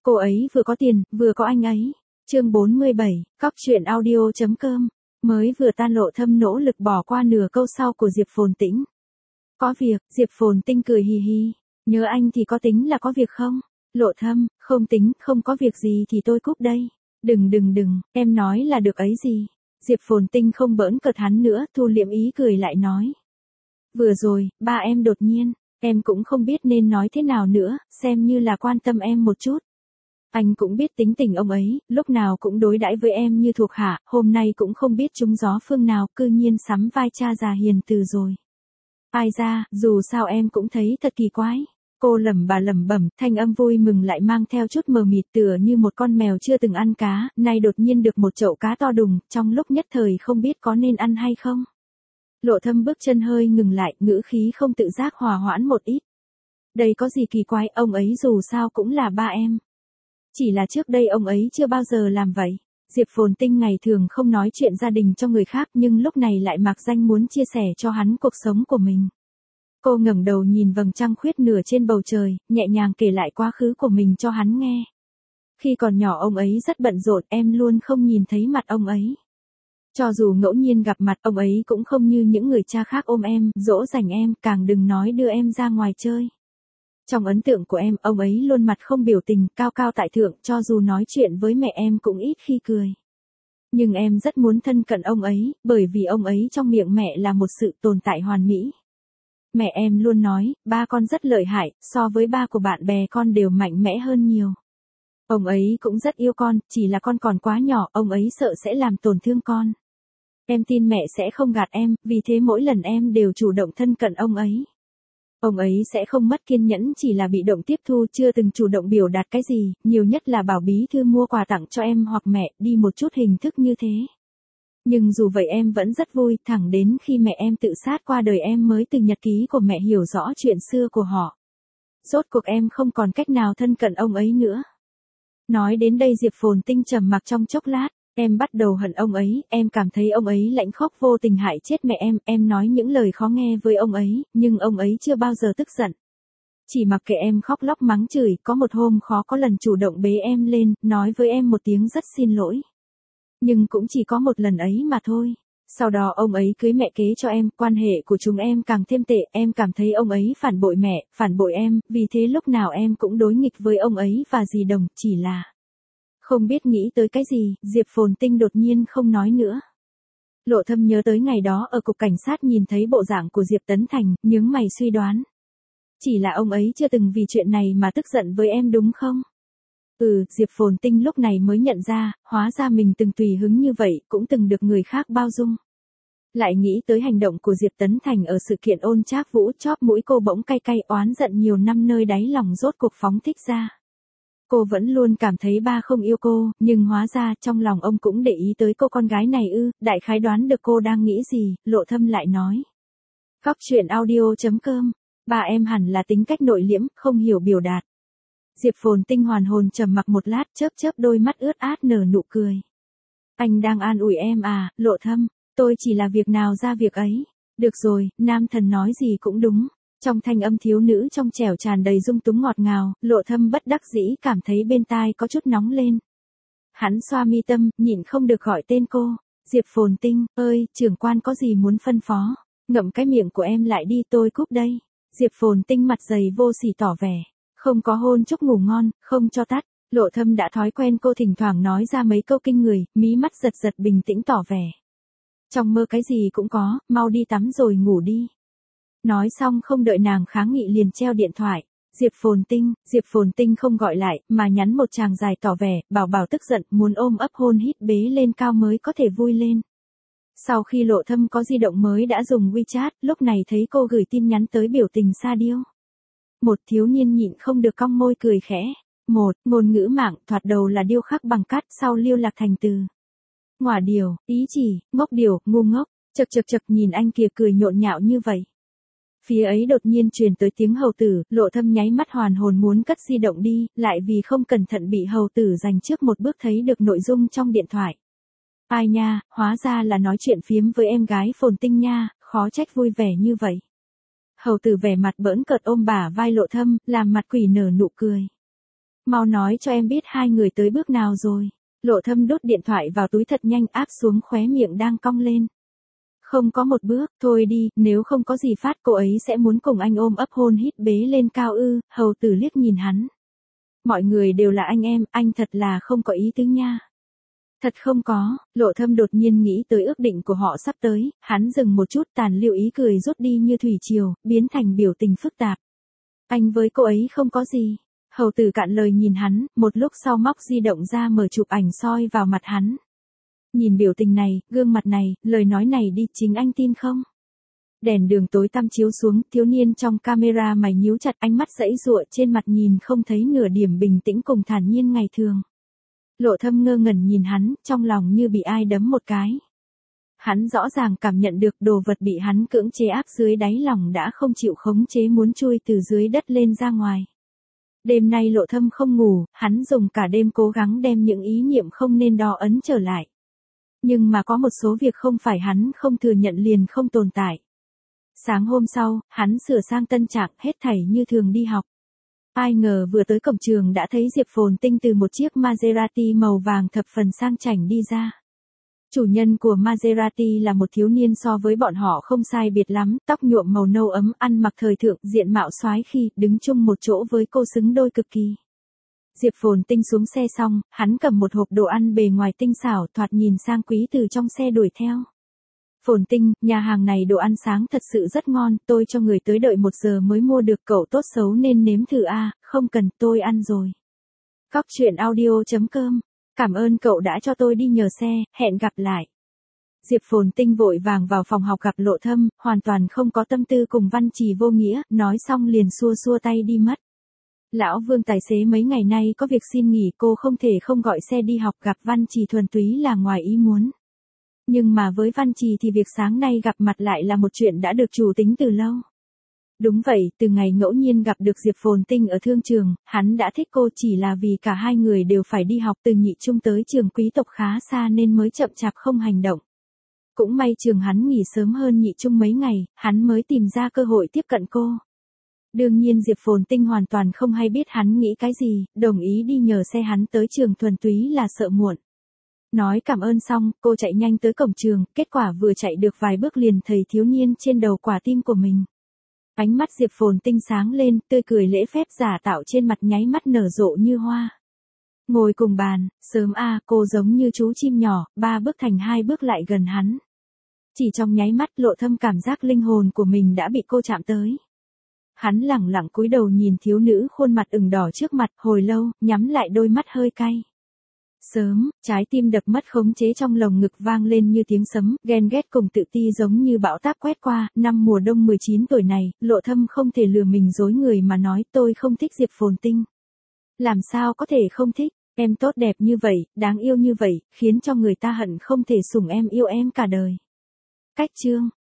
Cô ấy vừa có tiền, vừa có anh ấy. Chương 47, Cóc truyện audio.com. Mới vừa tan Lộ Thâm nỗ lực bỏ qua nửa câu sau của Diệp Phồn Tĩnh. Có việc, Diệp Phồn Tinh cười hì hì. Nhớ anh thì có tính là có việc không? Lộ Thâm, không tính, không có việc gì thì tôi cúp đây. Đừng, em nói là được ấy gì. Diệp Phồn Tinh không bỡn cợt hắn nữa, thu liệm ý cười lại nói. Vừa rồi, ba em đột nhiên, em cũng không biết nên nói thế nào nữa, xem như là quan tâm em một chút. Anh cũng biết tính tình ông ấy, lúc nào cũng đối đãi với em như thuộc hạ, hôm nay cũng không biết trúng gió phương nào, cư nhiên sắm vai cha già hiền từ rồi. Ai ra, dù sao em cũng thấy thật kỳ quái. Cô lẩm bẩm, thanh âm vui mừng lại mang theo chút mờ mịt tựa như một con mèo chưa từng ăn cá, nay đột nhiên được một chậu cá to đùng, trong lúc nhất thời không biết có nên ăn hay không. Lộ Thâm bước chân hơi ngừng lại, ngữ khí không tự giác hòa hoãn một ít. Đây có gì kỳ quái, ông ấy dù sao cũng là ba em. Chỉ là trước đây ông ấy chưa bao giờ làm vậy. Diệp Phồn Tinh ngày thường không nói chuyện gia đình cho người khác nhưng lúc này lại mạc danh muốn chia sẻ cho hắn cuộc sống của mình. Cô ngẩng đầu nhìn vầng trăng khuyết nửa trên bầu trời, nhẹ nhàng kể lại quá khứ của mình cho hắn nghe. Khi còn nhỏ ông ấy rất bận rộn, em luôn không nhìn thấy mặt ông ấy. Cho dù ngẫu nhiên gặp mặt, ông ấy cũng không như những người cha khác ôm em, dỗ dành em, càng đừng nói đưa em ra ngoài chơi. Trong ấn tượng của em, ông ấy luôn mặt không biểu tình, cao cao tại thượng, cho dù nói chuyện với mẹ em cũng ít khi cười. Nhưng em rất muốn thân cận ông ấy, bởi vì ông ấy trong miệng mẹ là một sự tồn tại hoàn mỹ. Mẹ em luôn nói, ba con rất lợi hại, so với ba của bạn bè con đều mạnh mẽ hơn nhiều. Ông ấy cũng rất yêu con, chỉ là con còn quá nhỏ, ông ấy sợ sẽ làm tổn thương con. Em tin mẹ sẽ không gạt em, vì thế mỗi lần em đều chủ động thân cận ông ấy. Ông ấy sẽ không mất kiên nhẫn, chỉ là bị động tiếp thu, chưa từng chủ động biểu đạt cái gì, nhiều nhất là bảo bí thư mua quà tặng cho em hoặc mẹ, đi một chút hình thức như thế. Nhưng dù vậy em vẫn rất vui, thẳng đến khi mẹ em tự sát qua đời em mới từ nhật ký của mẹ hiểu rõ chuyện xưa của họ. Rốt cuộc em không còn cách nào thân cận ông ấy nữa. Nói đến đây Diệp Phồn Tinh trầm mặc trong chốc lát. Em bắt đầu hận ông ấy, em cảm thấy ông ấy lãnh khốc vô tình hại chết mẹ em nói những lời khó nghe với ông ấy, nhưng ông ấy chưa bao giờ tức giận. Chỉ mặc kệ em khóc lóc mắng chửi, có một hôm khó có lần chủ động bế em lên, nói với em một tiếng rất xin lỗi. Nhưng cũng chỉ có một lần ấy mà thôi. Sau đó ông ấy cưới mẹ kế cho em, quan hệ của chúng em càng thêm tệ, em cảm thấy ông ấy phản bội mẹ, phản bội em, vì thế lúc nào em cũng đối nghịch với ông ấy và dì Đồng, chỉ là... Không biết nghĩ tới cái gì, Diệp Phồn Tinh đột nhiên không nói nữa. Lộ Thâm nhớ tới ngày đó ở cục cảnh sát nhìn thấy bộ dạng của Diệp Tấn Thành, nhướng mày suy đoán. Chỉ là ông ấy chưa từng vì chuyện này mà tức giận với em đúng không? Diệp Phồn Tinh lúc này mới nhận ra, hóa ra mình từng tùy hứng như vậy, cũng từng được người khác bao dung. Lại nghĩ tới hành động của Diệp Tấn Thành ở sự kiện Ôn Trác Vũ, chóp mũi cô bỗng cay cay, oán giận nhiều năm nơi đáy lòng rốt cuộc phóng thích ra. Cô vẫn luôn cảm thấy ba không yêu cô, nhưng hóa ra trong lòng ông cũng để ý tới cô con gái này đại khái đoán được cô đang nghĩ gì, Lộ Thâm lại nói. Cóc truyện audio.com, ba em hẳn là tính cách nội liễm, không hiểu biểu đạt. Diệp Phồn Tinh hoàn hồn trầm mặc một lát, chớp đôi mắt ướt át nở nụ cười. Anh đang an ủi em à, Lộ Thâm, tôi chỉ là việc nào ra việc ấy. Được rồi, nam thần nói gì cũng đúng. Trong thanh âm thiếu nữ trong trẻo tràn đầy dung túng ngọt ngào, Lộ Thâm bất đắc dĩ cảm thấy bên tai có chút nóng lên. Hắn xoa mi tâm, nhịn không được gọi tên cô. Diệp Phồn Tinh, ơi, trưởng quan có gì muốn phân phó? Ngậm cái miệng của em lại đi, tôi cúp đây. Diệp Phồn Tinh mặt dày vô sỉ tỏ vẻ. Không có hôn chúc ngủ ngon, không cho tắt. Lộ Thâm đã thói quen cô thỉnh thoảng nói ra mấy câu kinh người, mí mắt giật bình tĩnh tỏ vẻ. Trong mơ cái gì cũng có, mau đi tắm rồi ngủ đi. Nói xong không đợi nàng kháng nghị liền treo điện thoại. Diệp Phồn Tinh không gọi lại, mà nhắn một tràng dài tỏ vẻ, bảo tức giận, muốn ôm ấp hôn hít bế lên cao mới có thể vui lên. Sau khi Lộ Thâm có di động mới đã dùng WeChat, lúc này thấy cô gửi tin nhắn tới biểu tình sa điêu. Một thiếu niên nhịn không được cong môi cười khẽ. Ngôn ngữ mạng, thoạt đầu là điêu khắc bằng cát, sau liêu lạc thành từ. Ngỏa điều, ý chỉ, ngốc điều, ngu ngốc, chật nhìn anh kia cười nhộn nhạo như vậy. Phía ấy đột nhiên truyền tới tiếng hầu tử, Lộ Thâm nháy mắt hoàn hồn muốn cất di động đi, lại vì không cẩn thận bị hầu tử giành trước một bước thấy được nội dung trong điện thoại. Ai nha, hóa ra là nói chuyện phiếm với em gái Phồn Tinh nha, khó trách vui vẻ như vậy. Hầu tử vẻ mặt bỡn cợt ôm bả vai Lộ Thâm, làm mặt quỷ nở nụ cười. Mau nói cho em biết hai người tới bước nào rồi. Lộ Thâm đút điện thoại vào túi thật nhanh áp xuống khóe miệng đang cong lên. Không có một bước, thôi đi, nếu không có gì phát cô ấy sẽ muốn cùng anh ôm ấp hôn hít bế lên cao ư, Hầu Tử liếc nhìn hắn. Mọi người đều là anh em, anh thật là không có ý tứ nha. Thật không có, Lộ Thâm đột nhiên nghĩ tới ước định của họ sắp tới, hắn dừng một chút tàn lưu ý cười rút đi như thủy triều, biến thành biểu tình phức tạp. Anh với cô ấy không có gì. Hầu Tử cạn lời nhìn hắn, một lúc sau móc di động ra mở chụp ảnh soi vào mặt hắn. Nhìn biểu tình này, gương mặt này, lời nói này đi, chính anh tin không? Đèn đường tối tăm chiếu xuống, thiếu niên trong camera mày nhíu chặt, ánh mắt giãy giụa trên mặt nhìn không thấy nửa điểm bình tĩnh cùng thản nhiên ngày thường. Lộ Thâm ngơ ngẩn nhìn hắn, trong lòng như bị ai đấm một cái. Hắn rõ ràng cảm nhận được đồ vật bị hắn cưỡng chế áp dưới đáy lòng đã không chịu khống chế muốn chui từ dưới đất lên ra ngoài. Đêm nay Lộ Thâm không ngủ, hắn dùng cả đêm cố gắng đem những ý niệm không nên đó ấn trở lại. Nhưng mà có một số việc không phải hắn không thừa nhận liền không tồn tại. Sáng hôm sau, hắn sửa sang tân trạng, hết thảy như thường đi học. Ai ngờ vừa tới cổng trường đã thấy Diệp Phồn Tinh từ một chiếc Maserati màu vàng thập phần sang chảnh đi ra. Chủ nhân của Maserati là một thiếu niên so với bọn họ không sai biệt lắm, tóc nhuộm màu nâu ấm, ăn mặc thời thượng, diện mạo soái khi, đứng chung một chỗ với cô xứng đôi cực kỳ. Diệp Phồn Tinh xuống xe xong, hắn cầm một hộp đồ ăn bề ngoài tinh xảo, thoạt nhìn sang quý từ trong xe đuổi theo. Phồn Tinh, nhà hàng này đồ ăn sáng thật sự rất ngon, tôi cho người tới đợi 1 giờ mới mua được, cậu tốt xấu nên nếm thử a, không cần, tôi ăn rồi. Cóc truyện audio.com, cảm ơn cậu đã cho tôi đi nhờ xe, hẹn gặp lại. Diệp Phồn Tinh vội vàng vào phòng học gặp Lộ Thâm, hoàn toàn không có tâm tư cùng Văn Trì vô nghĩa, nói xong liền xua xua tay đi mất. Lão Vương tài xế mấy ngày nay có việc xin nghỉ, cô không thể không gọi xe đi học, gặp Văn Trì thuần túy là ngoài ý muốn. Nhưng mà với Văn Trì thì việc sáng nay gặp mặt lại là một chuyện đã được chủ tính từ lâu. Đúng vậy, từ ngày ngẫu nhiên gặp được Diệp Phồn Tinh ở thương trường, hắn đã thích cô, chỉ là vì cả hai người đều phải đi học từ nhị trung tới trường quý tộc khá xa nên mới chậm chạp không hành động. Cũng may trường hắn nghỉ sớm hơn nhị trung mấy ngày, hắn mới tìm ra cơ hội tiếp cận cô. Đương nhiên Diệp Phồn Tinh hoàn toàn không hay biết hắn nghĩ cái gì, đồng ý đi nhờ xe hắn tới trường thuần túy là sợ muộn. Nói cảm ơn xong, cô chạy nhanh tới cổng trường, kết quả vừa chạy được vài bước liền thấy thiếu niên trên đầu quả tim của mình. Ánh mắt Diệp Phồn Tinh sáng lên, tươi cười lễ phép giả tạo trên mặt nháy mắt nở rộ như hoa. Ngồi cùng bàn, sớm cô giống như chú chim nhỏ, 3 bước thành 2 bước lại gần hắn. Chỉ trong nháy mắt Lộ Thâm cảm giác linh hồn của mình đã bị cô chạm tới. Hắn lẳng lặng cúi đầu nhìn thiếu nữ khuôn mặt ửng đỏ trước mặt, hồi lâu, nhắm lại đôi mắt hơi cay. Sớm, trái tim đập mất khống chế trong lồng ngực vang lên như tiếng sấm, ghen ghét cùng tự ti giống như bão táp quét qua, năm mùa đông 19 tuổi này, Lộ Thâm không thể lừa mình dối người mà nói tôi không thích Diệp Phồn Tinh. Làm sao có thể không thích, em tốt đẹp như vậy, đáng yêu như vậy, khiến cho người ta hận không thể sủng em yêu em cả đời. Cách chương